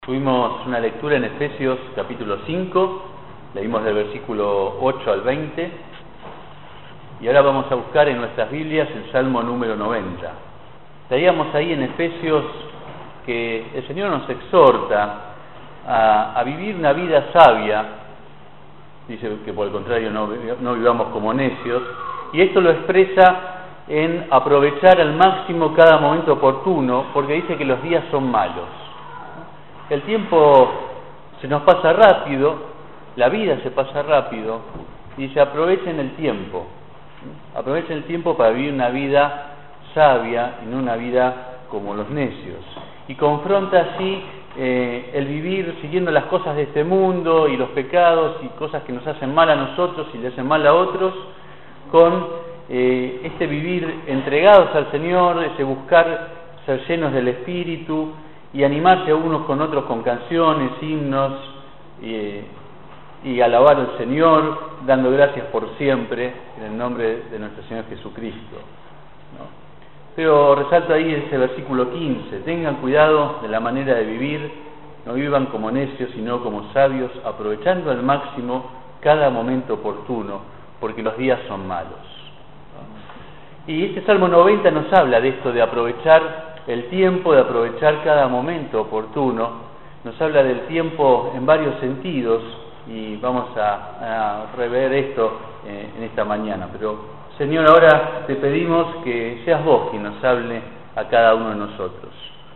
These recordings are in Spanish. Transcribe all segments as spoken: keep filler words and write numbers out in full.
Tuvimos una lectura en Efesios capítulo cinco, leímos del versículo ocho al veinte, y ahora vamos a buscar en nuestras Biblias el Salmo número noventa. Leíamos ahí en Efesios que el Señor nos exhorta a, a vivir una vida sabia. Dice que por el contrario no, no vivamos como necios, y esto lo expresa en aprovechar al máximo cada momento oportuno, porque dice que los días son malos. El tiempo se nos pasa rápido, la vida se pasa rápido, y se aprovechen el tiempo. Aprovechen el tiempo para vivir una vida sabia y no una vida como los necios. Y confronta así eh, el vivir siguiendo las cosas de este mundo y los pecados y cosas que nos hacen mal a nosotros y le hacen mal a otros, con eh, este vivir entregados al Señor, ese buscar ser llenos del Espíritu, y animarse unos con otros con canciones, himnos, y, y alabar al Señor, dando gracias por siempre, en el nombre de nuestro Señor Jesucristo, ¿no? Pero resalto ahí ese versículo quince, tengan cuidado de la manera de vivir, no vivan como necios, sino como sabios, aprovechando al máximo cada momento oportuno, porque los días son malos, ¿no? Y este Salmo noventa nos habla de esto, de aprovechar el tiempo, de aprovechar cada momento oportuno. Nos habla del tiempo en varios sentidos y vamos a, a rever esto eh, en esta mañana. Pero Señor, ahora te pedimos que seas vos quien nos hable a cada uno de nosotros,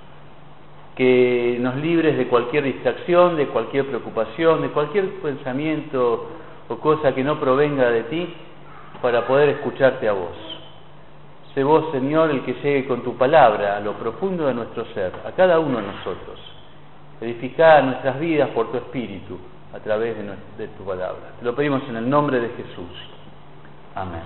que nos libres de cualquier distracción, de cualquier preocupación, de cualquier pensamiento o cosa que no provenga de ti, para poder escucharte a vos. Sé vos, Señor, el que llegue con tu palabra a lo profundo de nuestro ser, a cada uno de nosotros. Edificá nuestras vidas por tu Espíritu, a través de, nuestra, de tu palabra. Te lo pedimos en el nombre de Jesús. Amén.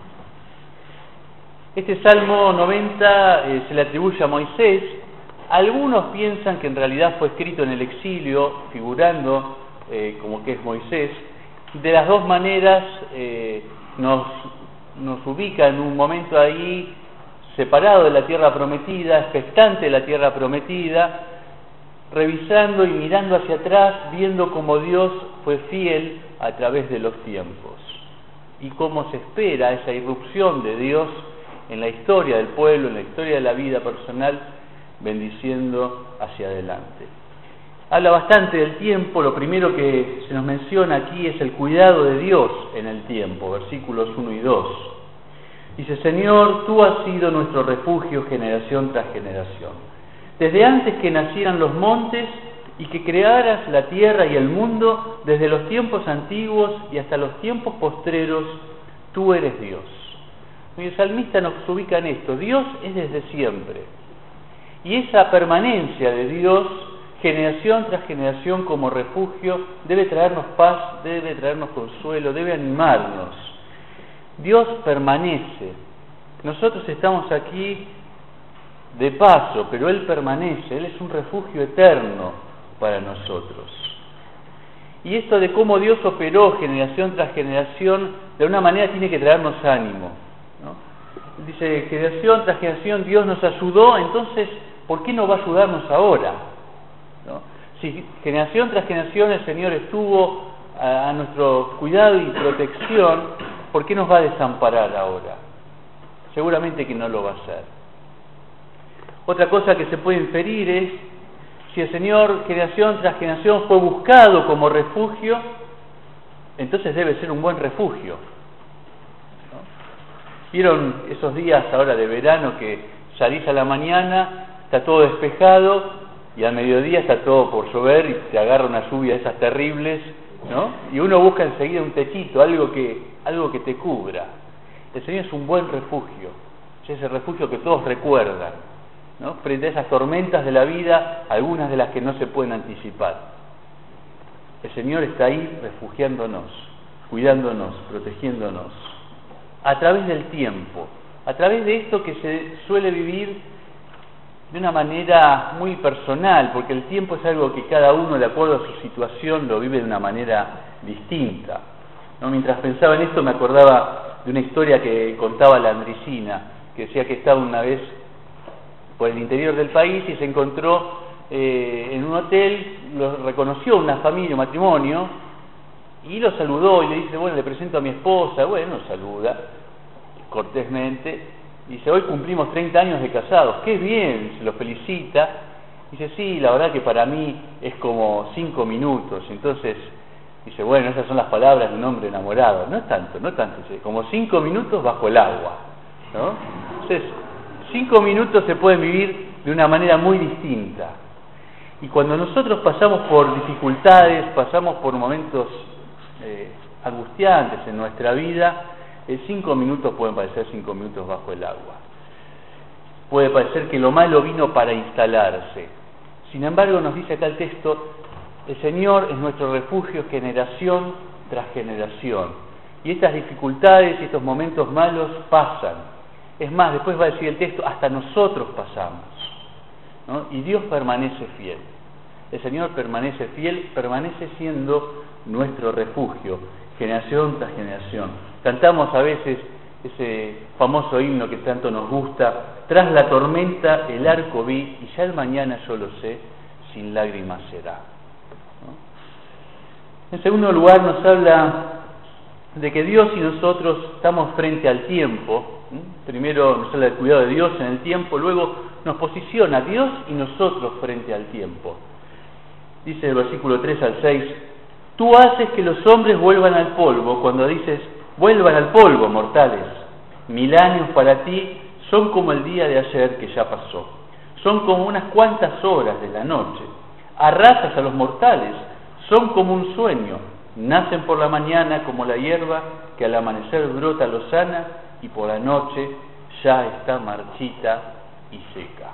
Este Salmo noventa eh, se le atribuye a Moisés. Algunos piensan que en realidad fue escrito en el exilio, figurando eh, como que es Moisés. De las dos maneras eh, nos... nos ubica en un momento ahí separado de la tierra prometida, expectante de la tierra prometida, revisando y mirando hacia atrás, viendo cómo Dios fue fiel a través de los tiempos y cómo se espera esa irrupción de Dios en la historia del pueblo, en la historia de la vida personal, bendiciendo hacia adelante. Habla bastante del tiempo. Lo primero que se nos menciona aquí es el cuidado de Dios en el tiempo, versículos uno y dos. Dice: Señor, tú has sido nuestro refugio generación tras generación. Desde antes que nacieran los montes y que crearas la tierra y el mundo, desde los tiempos antiguos y hasta los tiempos postreros, tú eres Dios. Y el salmista nos ubica en esto: Dios es desde siempre. Y esa permanencia de Dios, generación tras generación como refugio, debe traernos paz, debe traernos consuelo, debe animarnos. Dios permanece. Nosotros estamos aquí de paso, pero Él permanece. Él es un refugio eterno para nosotros. Y esto de cómo Dios operó generación tras generación, de una manera tiene que traernos ánimo, ¿no? Dice, generación tras generación Dios nos ayudó, entonces, ¿por qué no va a ayudarnos ahora? ¿No? Si generación tras generación el Señor estuvo a, a nuestro cuidado y protección, ¿por qué nos va a desamparar ahora? Seguramente que no lo va a hacer. Otra cosa que se puede inferir es, si el Señor generación tras generación fue buscado como refugio, entonces debe ser un buen refugio, ¿no? ¿Vieron esos días ahora de verano que salís a la mañana, está todo despejado, y al mediodía está todo por llover y te agarra una lluvia de esas terribles, ¿no? Y uno busca enseguida un techito, algo que, algo que te cubra? El Señor es un buen refugio, es ese refugio que todos recuerdan, ¿no? Frente a esas tormentas de la vida, algunas de las que no se pueden anticipar. El Señor está ahí refugiándonos, cuidándonos, protegiéndonos, a través del tiempo, a través de esto que se suele vivir de una manera muy personal, porque el tiempo es algo que cada uno, de acuerdo a su situación, lo vive de una manera distinta, ¿no? Mientras pensaba en esto me acordaba de una historia que contaba la Andricina, que decía que estaba una vez por el interior del país y se encontró eh, en un hotel, lo reconoció una familia, un matrimonio, y lo saludó y le dice, bueno, le presento a mi esposa. Bueno, saluda cortésmente, dice, hoy cumplimos treinta años de casados. ¡Qué bien! Se lo felicita. Dice, sí, la verdad que para mí es como cinco minutos. Entonces dice, bueno, esas son las palabras de un hombre enamorado. No es tanto, no es tanto, dice, como cinco minutos bajo el agua, ¿no? Entonces, cinco minutos se pueden vivir de una manera muy distinta. Y cuando nosotros pasamos por dificultades, pasamos por momentos eh, angustiantes en nuestra vida, eh, cinco minutos pueden parecer cinco minutos bajo el agua. Puede parecer que lo malo vino para instalarse. Sin embargo, nos dice acá el texto, el Señor es nuestro refugio generación tras generación. Y estas dificultades y estos momentos malos pasan. Es más, después va a decir el texto, hasta nosotros pasamos, ¿no? Y Dios permanece fiel. El Señor permanece fiel, permanece siendo nuestro refugio, generación tras generación. Cantamos a veces ese famoso himno que tanto nos gusta, tras la tormenta el arco vi, y ya el mañana yo lo sé, sin lágrimas será, ¿no? En segundo lugar nos habla de que Dios y nosotros estamos frente al tiempo, ¿no? Primero nos habla del cuidado de Dios en el tiempo, luego nos posiciona Dios y nosotros frente al tiempo. Dice el versículo tres al seis, tú haces que los hombres vuelvan al polvo, cuando dices, vuelvan al polvo, mortales. Mil años para ti son como el día de ayer que ya pasó. Son como unas cuantas horas de la noche. Arrasas a los mortales, son como un sueño. Nacen por la mañana como la hierba que al amanecer brota lozana y por la noche ya está marchita y seca.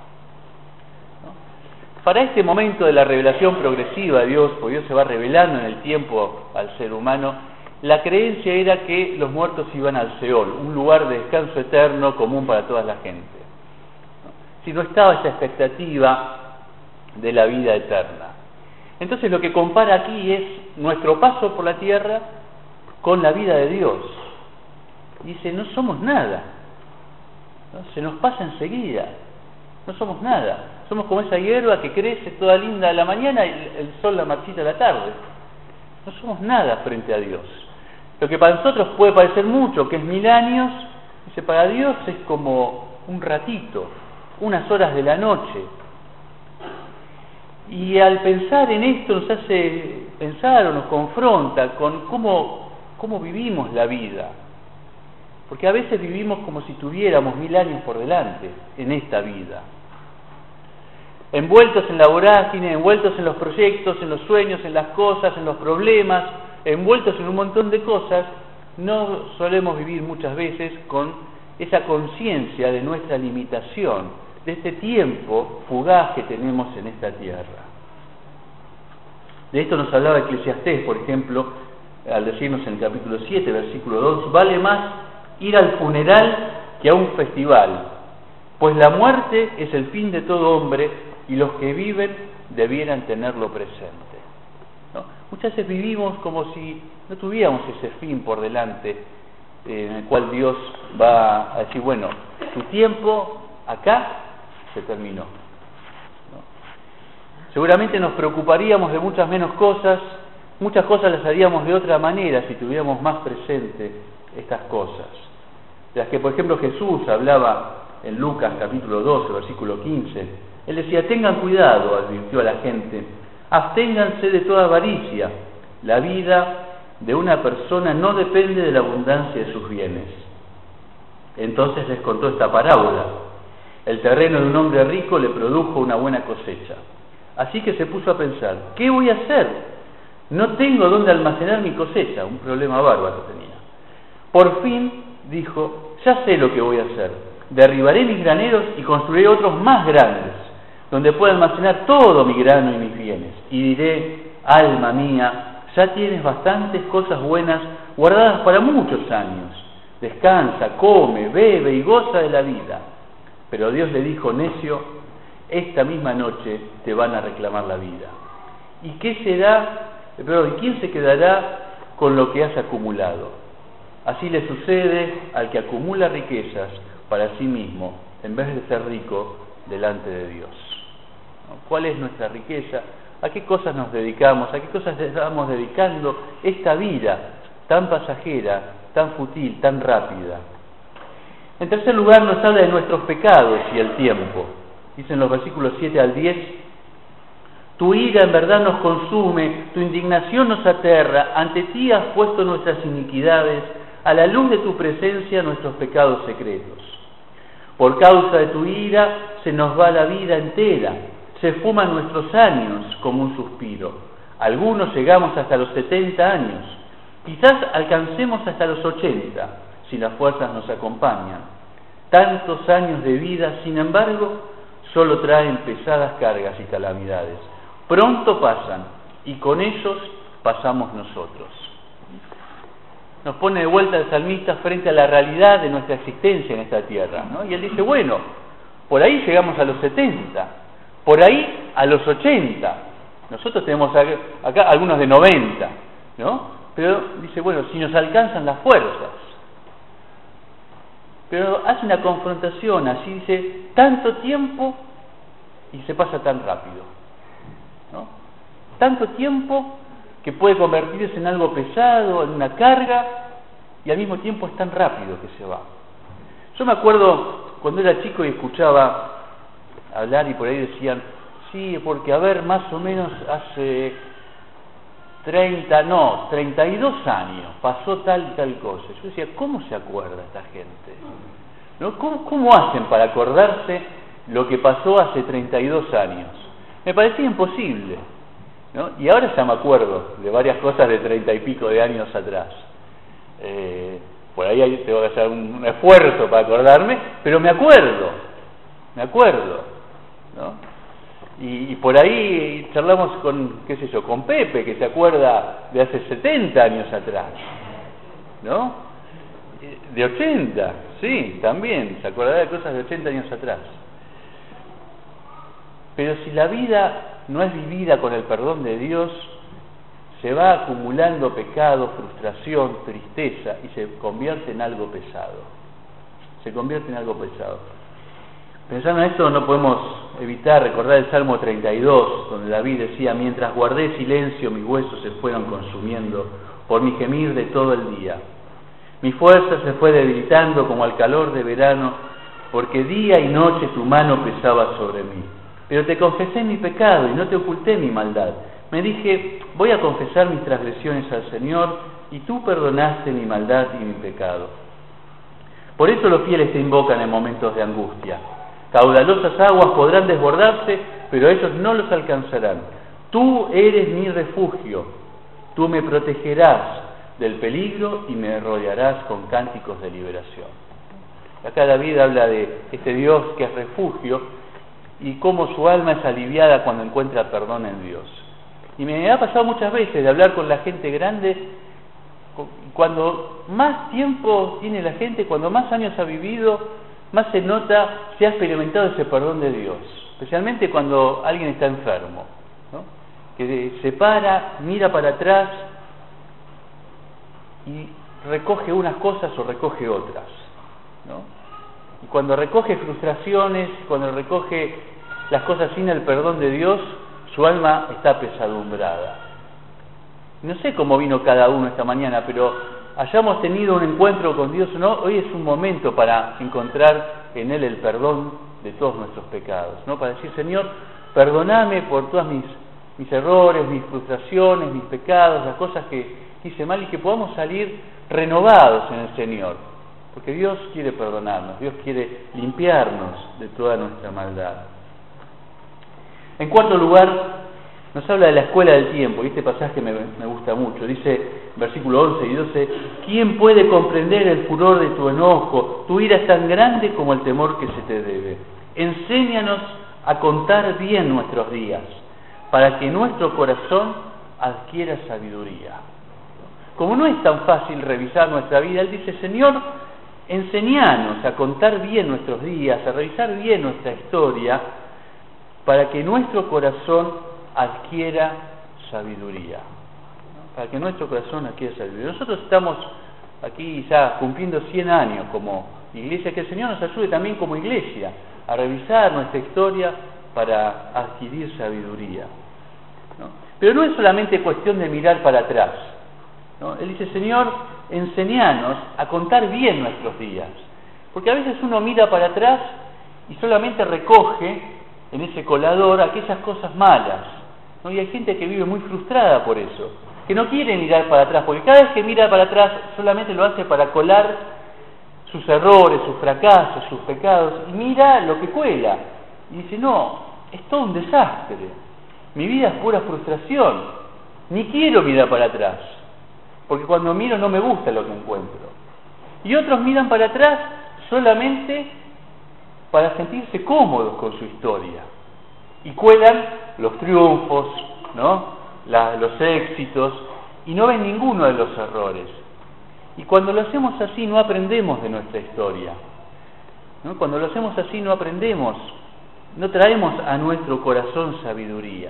Para este momento de la revelación progresiva de Dios, porque Dios se va revelando en el tiempo al ser humano, la creencia era que los muertos iban al Seol, un lugar de descanso eterno común para toda la gente. Si no estaba esa expectativa de la vida eterna. Entonces lo que compara aquí es nuestro paso por la tierra con la vida de Dios. Dice, no somos nada, ¿no? Se nos pasa enseguida, no somos nada. Somos como esa hierba que crece toda linda a la mañana y el sol la marchita a la tarde. No somos nada frente a Dios. Lo que para nosotros puede parecer mucho, que es mil años, dice, para Dios es como un ratito, unas horas de la noche. Y al pensar en esto nos hace pensar o nos confronta con cómo, cómo vivimos la vida. Porque a veces vivimos como si tuviéramos mil años por delante en esta vida. Envueltos en la vorágine, envueltos en los proyectos, en los sueños, en las cosas, en los problemas, envueltos en un montón de cosas, no solemos vivir muchas veces con esa conciencia de nuestra limitación, de este tiempo fugaz que tenemos en esta tierra. De esto nos hablaba Eclesiastés, por ejemplo, al decirnos en el capítulo siete, versículo dos, vale más ir al funeral que a un festival, pues la muerte es el fin de todo hombre y los que viven debieran tenerlo presente, ¿no? Muchas veces vivimos como si no tuviéramos ese fin por delante, eh, en el cual Dios va a decir, bueno, tu tiempo acá se terminó, ¿no? Seguramente nos preocuparíamos de muchas menos cosas, muchas cosas las haríamos de otra manera si tuviéramos más presente estas cosas, de las que por ejemplo Jesús hablaba en Lucas capítulo doce, versículo quince. Él decía, tengan cuidado, advirtió a la gente, absténganse de toda avaricia. La vida de una persona no depende de la abundancia de sus bienes. Entonces les contó esta parábola. El terreno de un hombre rico le produjo una buena cosecha. Así que se puso a pensar, ¿qué voy a hacer? No tengo dónde almacenar mi cosecha, un problema bárbaro tenía. Por fin dijo, ya sé lo que voy a hacer. Derribaré mis graneros y construiré otros más grandes, donde pueda almacenar todo mi grano y mis bienes. Y diré, alma mía, ya tienes bastantes cosas buenas guardadas para muchos años. Descansa, come, bebe y goza de la vida. Pero Dios le dijo, necio, esta misma noche te van a reclamar la vida. ¿Y qué será? Pero, ¿y quién se quedará con lo que has acumulado? Así le sucede al que acumula riquezas para sí mismo, en vez de ser rico delante de Dios. ¿no? ¿Cuál es nuestra riqueza? ¿A qué cosas nos dedicamos? ¿A qué cosas estamos dedicando esta vida tan pasajera, tan fútil, tan rápida? En tercer lugar, nos habla de nuestros pecados y el tiempo. Dicen los versículos siete al diez: tu ira en verdad nos consume, tu indignación nos aterra, ante ti has puesto nuestras iniquidades, a la luz de tu presencia nuestros pecados secretos. Por causa de tu ira se nos va la vida entera, se fuman nuestros años como un suspiro. Algunos llegamos hasta los setenta años, quizás alcancemos hasta los ochenta, si las fuerzas nos acompañan. Tantos años de vida, sin embargo, solo traen pesadas cargas y calamidades. Pronto pasan, y con ellos pasamos nosotros. Nos pone de vuelta el salmista frente a la realidad de nuestra existencia en esta tierra, ¿no? Y él dice, bueno, por ahí llegamos a los setenta, por ahí a los ochenta. Nosotros tenemos acá, acá algunos de noventa, ¿no? Pero dice, bueno, si nos alcanzan las fuerzas. Pero hace una confrontación, así dice, tanto tiempo y se pasa tan rápido, ¿no? Tanto tiempo que puede convertirse en algo pesado, en una carga, y al mismo tiempo es tan rápido que se va. Yo me acuerdo cuando era chico y escuchaba hablar y por ahí decían, sí, porque a ver, más o menos hace treinta, no, treinta y dos años pasó tal y tal cosa. Yo decía, ¿cómo se acuerda esta gente? ¿No? ¿Cómo, cómo hacen para acordarse lo que pasó hace treinta y dos años? Me parecía imposible, ¿no? Y ahora ya me acuerdo de varias cosas de treinta y pico de años atrás. Eh, por ahí tengo que hacer un, un esfuerzo para acordarme, pero me acuerdo, me acuerdo, ¿no? Y, y por ahí charlamos con, qué sé yo, con Pepe, que se acuerda de hace setenta años atrás, ¿no? De ochenta, sí, también, se acordará de cosas de ochenta años atrás. Pero si la vida no es vivida con el perdón de Dios, se va acumulando pecado, frustración, tristeza y se convierte en algo pesado. Se convierte en algo pesado. Pensando en esto no podemos evitar recordar el Salmo treinta y dos, donde David decía, mientras guardé silencio mis huesos se fueron consumiendo por mi gemir de todo el día. Mi fuerza se fue debilitando como al calor de verano, porque día y noche tu mano pesaba sobre mí. Pero te confesé mi pecado y no te oculté mi maldad. Me dije, voy a confesar mis transgresiones al Señor, y tú perdonaste mi maldad y mi pecado. Por eso los fieles te invocan en momentos de angustia. Caudalosas aguas podrán desbordarse, pero ellos no los alcanzarán. Tú eres mi refugio, tú me protegerás del peligro y me rodearás con cánticos de liberación. Acá David habla de este Dios que es refugio y cómo su alma es aliviada cuando encuentra perdón en Dios. Y me ha pasado muchas veces de hablar con la gente grande, cuando más tiempo tiene la gente, cuando más años ha vivido, más se nota si ha experimentado ese perdón de Dios, especialmente cuando alguien está enfermo, ¿no? Que se para, mira para atrás y recoge unas cosas o recoge otras, ¿no? Y cuando recoge frustraciones, cuando recoge las cosas sin el perdón de Dios, su alma está apesadumbrada. No sé cómo vino cada uno esta mañana, pero hayamos tenido un encuentro con Dios o no, hoy es un momento para encontrar en Él el perdón de todos nuestros pecados, ¿no? Para decir, Señor, perdóname por todas mis, mis errores, mis frustraciones, mis pecados, las cosas que hice mal, y que podamos salir renovados en el Señor, porque Dios quiere perdonarnos, Dios quiere limpiarnos de toda nuestra maldad. En cuarto lugar, nos habla de la escuela del tiempo, y este pasaje me, me gusta mucho. Dice, versículo once y doce, ¿quién puede comprender el furor de tu enojo? Tu ira es tan grande como el temor que se te debe. Enséñanos a contar bien nuestros días, para que nuestro corazón adquiera sabiduría. Como no es tan fácil revisar nuestra vida, él dice, Señor, enséñanos a contar bien nuestros días, a revisar bien nuestra historia, para que nuestro corazón adquiera sabiduría. Para que nuestro corazón adquiera sabiduría. Nosotros estamos aquí ya cumpliendo cien años como iglesia, que el Señor nos ayude también como iglesia a revisar nuestra historia para adquirir sabiduría, ¿no? Pero no es solamente cuestión de mirar para atrás, ¿no? Él dice, Señor, enséñanos a contar bien nuestros días, porque a veces uno mira para atrás y solamente recoge en ese colador aquellas cosas malas, ¿no? Y hay gente que vive muy frustrada por eso, que no quiere mirar para atrás, porque cada vez que mira para atrás solamente lo hace para colar sus errores, sus fracasos, sus pecados, y mira lo que cuela, y dice, no, es todo un desastre, mi vida es pura frustración, ni quiero mirar para atrás, porque cuando miro no me gusta lo que encuentro. Y otros miran para atrás solamente para sentirse cómodos con su historia, y cuelan los triunfos, ¿no? La, los éxitos, y no ven ninguno de los errores. Y cuando lo hacemos así no aprendemos de nuestra historia, ¿no? Cuando lo hacemos así no aprendemos, no traemos a nuestro corazón sabiduría.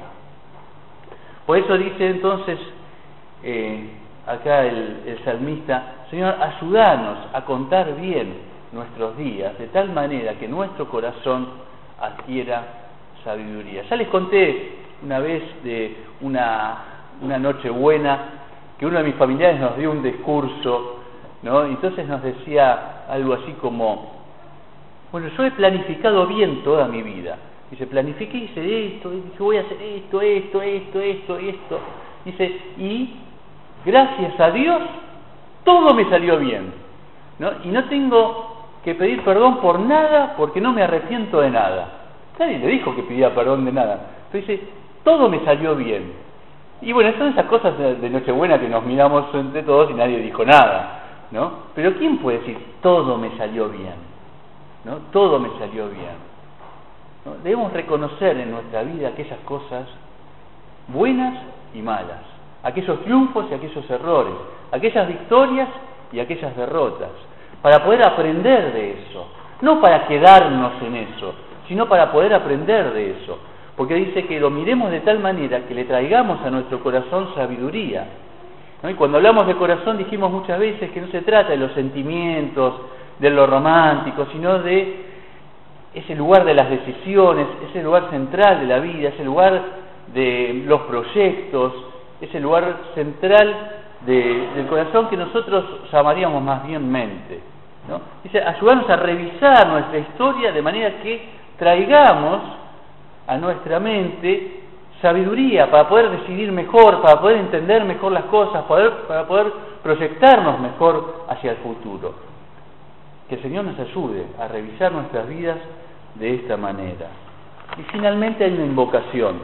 Por eso dice entonces eh, acá el, el salmista, Señor, ayúdanos a contar bien nuestros días, de tal manera que nuestro corazón adquiera sabiduría. Ya les conté una vez de una, una noche buena, que uno de mis familiares nos dio un discurso, ¿no? Y entonces nos decía algo así como, bueno, yo he planificado bien toda mi vida. Dice, planifiqué, hice esto, dije, voy a hacer esto, esto, esto, esto, esto. Dice, y gracias a Dios, todo me salió bien, ¿no? Y no tengo que pedir perdón por nada, porque no me arrepiento de nada. Nadie le dijo que pidiera perdón de nada. Pero dice, todo me salió bien. Y bueno, son esas cosas de Nochebuena que nos miramos entre todos y nadie dijo nada, ¿no? Pero ¿quién puede decir, todo me salió bien? ¿No? Todo me salió bien, ¿no? Debemos reconocer en nuestra vida aquellas cosas buenas y malas, aquellos triunfos y aquellos errores, aquellas victorias y aquellas derrotas, para poder aprender de eso, no para quedarnos en eso, sino para poder aprender de eso, porque dice que lo miremos de tal manera que le traigamos a nuestro corazón sabiduría, ¿no? Y cuando hablamos de corazón dijimos muchas veces que no se trata de los sentimientos, de lo romántico, sino de ese lugar de las decisiones, ese lugar central de la vida, ese lugar de los proyectos, ese lugar central de, del corazón que nosotros llamaríamos más bien mente, ¿no? Dice, ayudarnos a revisar nuestra historia de manera que traigamos a nuestra mente sabiduría para poder decidir mejor, para poder entender mejor las cosas, poder, para poder proyectarnos mejor hacia el futuro. Que el Señor nos ayude a revisar nuestras vidas de esta manera. Y finalmente hay una invocación.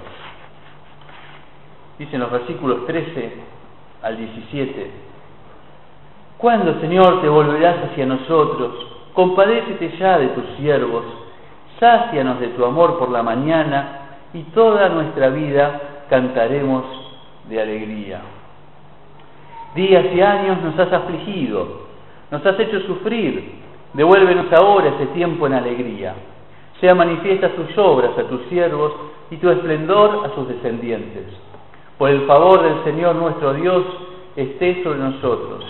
Dicen los versículos trece al diecisiete: ¿Cuándo, Señor, te volverás hacia nosotros? Compadécete ya de tus siervos, sácianos de tu amor por la mañana, y toda nuestra vida cantaremos de alegría. Días y años nos has afligido, nos has hecho sufrir, devuélvenos ahora ese tiempo en alegría. Sea manifiesta tus obras a tus siervos y tu esplendor a sus descendientes. Por el favor del Señor nuestro Dios esté sobre nosotros.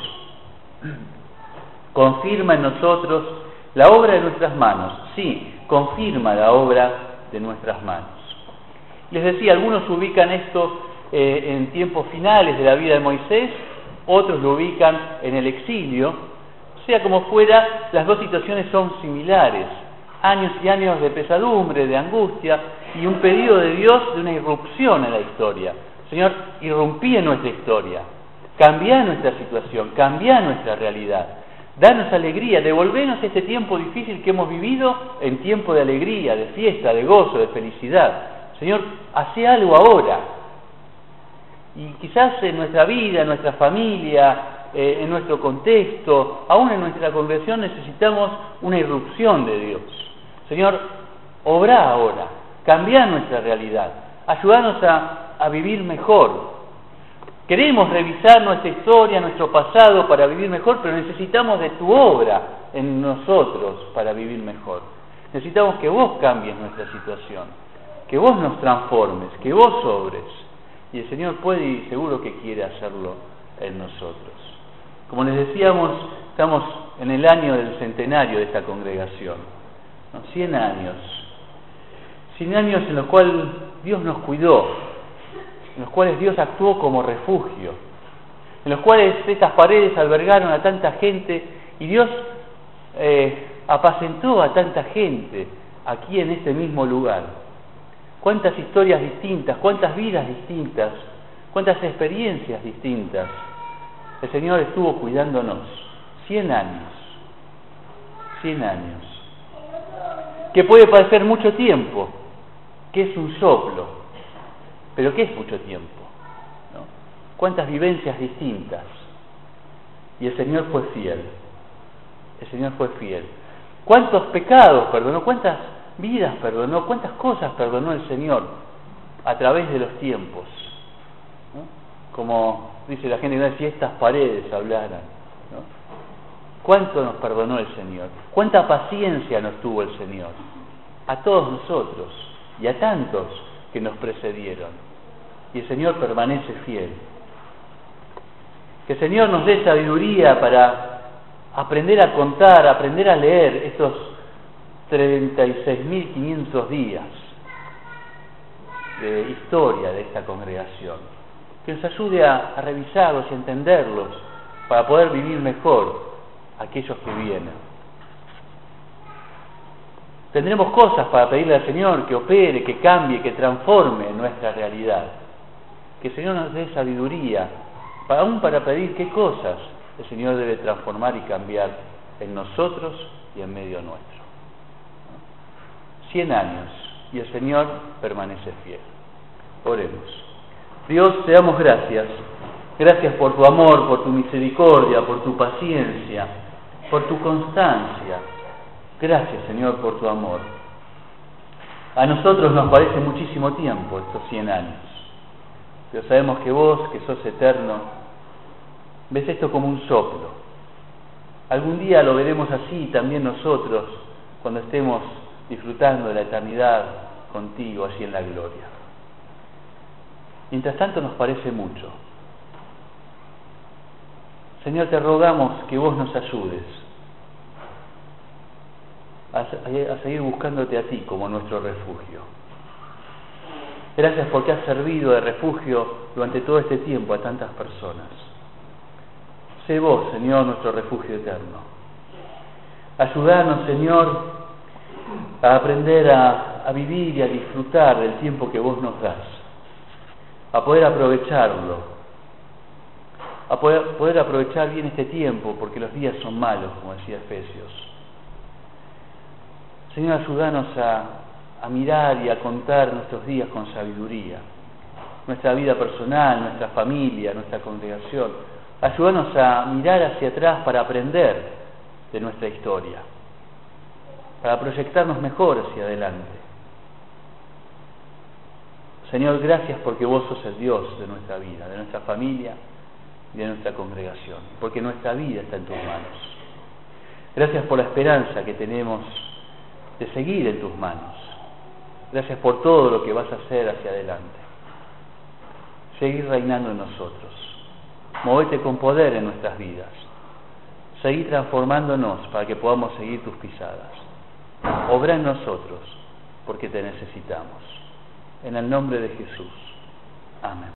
Confirma en nosotros la obra de nuestras manos. Sí, confirma la obra de nuestras manos. Les decía, algunos ubican esto eh, en tiempos finales de la vida de Moisés, otros lo ubican en el exilio. Sea como fuera, las dos situaciones son similares. Años y años de pesadumbre, de angustia, y un pedido de Dios de una irrupción en la historia. Señor, irrumpí en nuestra historia, cambia nuestra situación, cambia nuestra realidad, danos alegría, devolvenos este tiempo difícil que hemos vivido en tiempo de alegría, de fiesta, de gozo, de felicidad. Señor, hace algo ahora. Y quizás en nuestra vida, en nuestra familia, eh, en nuestro contexto, aún en nuestra conversión necesitamos una irrupción de Dios. Señor, obra ahora, cambia nuestra realidad, ayúdanos a, a vivir mejor. Queremos revisar nuestra historia, nuestro pasado para vivir mejor, pero necesitamos de tu obra en nosotros para vivir mejor. Necesitamos que vos cambies nuestra situación, que vos nos transformes, que vos obres. Y el Señor puede y seguro que quiere hacerlo en nosotros. Como les decíamos, estamos en el año del centenario de esta congregación, ¿no? cien años. cien años en los cuales Dios nos cuidó, en los cuales Dios actuó como refugio, en los cuales estas paredes albergaron a tanta gente y Dios eh, apacentó a tanta gente aquí en este mismo lugar. Cuántas historias distintas, cuántas vidas distintas, cuántas experiencias distintas. El Señor estuvo cuidándonos cien años, cien años, que puede parecer mucho tiempo, que es un soplo, pero ¿qué es mucho tiempo? ¿No? Cuántas vivencias distintas, y el Señor fue fiel, el Señor fue fiel. Cuántos pecados perdonó, cuántas vidas perdonó, cuántas cosas perdonó el Señor a través de los tiempos, ¿no? Como dice la gente, si estas paredes hablaran, ¿no? ¿Cuánto nos perdonó el Señor? ¿Cuánta paciencia nos tuvo el Señor? A todos nosotros y a tantos que nos precedieron. Y el Señor permanece fiel. Que el Señor nos dé sabiduría para aprender a contar, aprender a leer estos treinta y seis mil quinientos días de historia de esta congregación. Que nos ayude a, a revisarlos y a entenderlos para poder vivir mejor aquellos que vienen. Tendremos cosas para pedirle al Señor que opere, que cambie, que transforme nuestra realidad. Que el Señor nos dé sabiduría, para, aún para pedir qué cosas el Señor debe transformar y cambiar en nosotros y en medio nuestro. Cien años y el Señor permanece fiel. Oremos. Dios, te damos gracias. Gracias por tu amor, por tu misericordia, por tu paciencia, por tu constancia. Gracias, Señor, por tu amor. A nosotros nos parece muchísimo tiempo estos cien años, pero sabemos que vos, que sos eterno, ves esto como un soplo. Algún día lo veremos así también nosotros, cuando estemos disfrutando de la eternidad contigo allí en la gloria. Mientras tanto nos parece mucho. Señor, te rogamos que vos nos ayudes a, a seguir buscándote a ti como nuestro refugio. Gracias porque has servido de refugio durante todo este tiempo a tantas personas. Sé vos, Señor, nuestro refugio eterno. Ayúdanos, Señor, a aprender a, a vivir y a disfrutar del tiempo que vos nos das, a poder aprovecharlo, a poder, poder aprovechar bien este tiempo, porque los días son malos, como decía Efesios. Señor, ayúdanos a, a mirar y a contar nuestros días con sabiduría, nuestra vida personal, nuestra familia, nuestra congregación. Ayúdanos a mirar hacia atrás para aprender de nuestra historia, para proyectarnos mejor hacia adelante. Señor, gracias porque vos sos el Dios de nuestra vida, de nuestra familia y de nuestra congregación, porque nuestra vida está en tus manos. Gracias por la esperanza que tenemos de seguir en tus manos. Gracias por todo lo que vas a hacer hacia adelante. Seguir reinando en nosotros. Movete con poder en nuestras vidas. Seguir transformándonos para que podamos seguir tus pisadas. Obra en nosotros porque te necesitamos. En el nombre de Jesús. Amén.